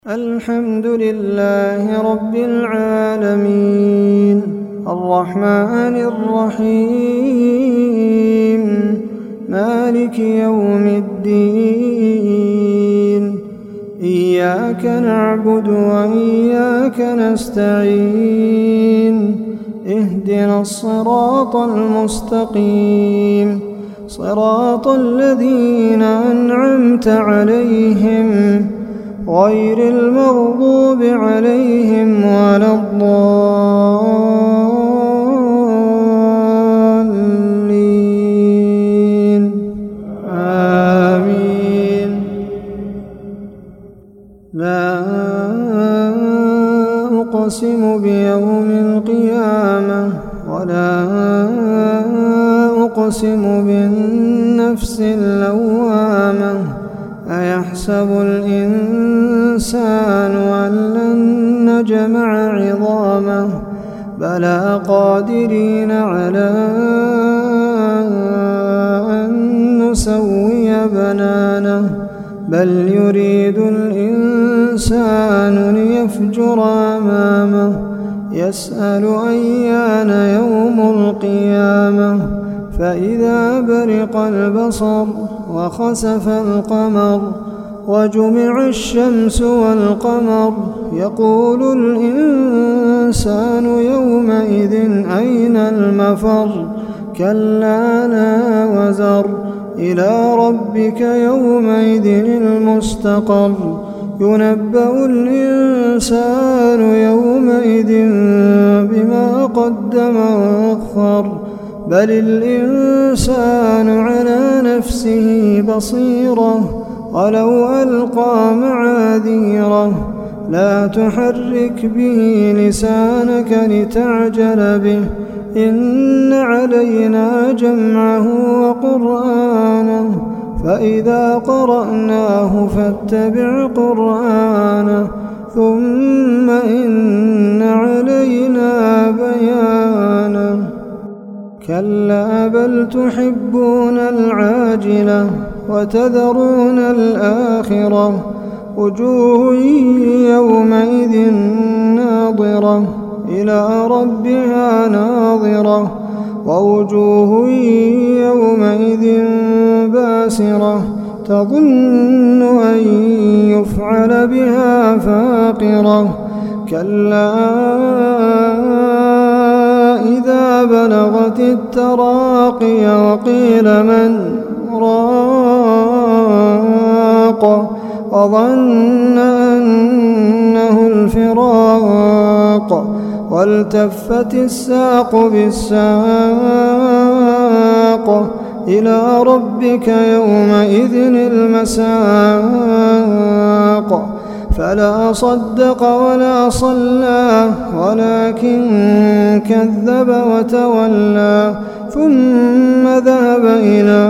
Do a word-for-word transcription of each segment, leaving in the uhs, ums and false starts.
الحمد لله رب العالمين الرحمن الرحيم مالك يوم الدين إياك نعبد وإياك نستعين اهدنا الصراط المستقيم صراط الذين أنعمت عليهم غير المغضوب عليهم ولا الضالين آمين. لا أقسم بيوم القيامة ولا أقسم بالنفس اللوامة أيحسب الإنسان أن لن نجمع عظامه بلى قادرين على أن نسوي بنانه بل يريد الإنسان ليفجر أمامه يسأل أيان يوم القيامة فإذا برق البصر وخسف القمر وجمع الشمس والقمر يقول الإنسان يومئذ أين المفر كلا لا وزر إلى ربك يومئذ المستقر ينبأ الإنسان يومئذ بما قدم وأخر بل الإنسان على نفسه بصيرة ولو ألقى معاذيره لا تحرك به لسانك لتعجل به إن علينا جمعه وقرآنه فإذا قرأناه فاتبع قرآنه ثم إن علينا بيانه كلا بل تحبون العاجلة وتذرون الآخرة وجوه يومئذ ناظرة إلى ربها ناظرة ووجوه يومئذ باسرة تظن أن يفعل بها فاقرة كلا إذا بلغت التراقي وقيل من راق وظن أنه الفراق والتفت الساق بالساق إلى ربك يومئذ المساق فلا صدق ولا صلى ولكن كذب وتولى ثم ذهب إلى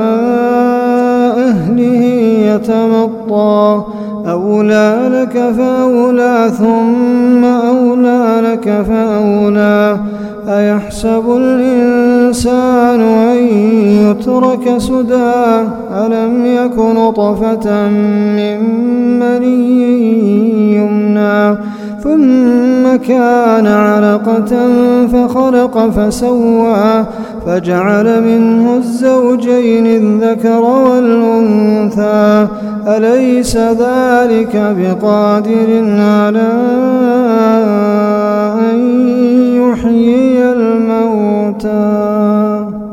أهله يتمطى أولى لك فأولى ثم أولى لك فأولى أيحسب الإنسان أن يترك سدى ألم يك نطفة من مني يمنى ثم كان علقة فخلق فسوى فجعل منه الزوجين الذكر والأنثى أليس ذلك بقادر على أن يحيي الموتى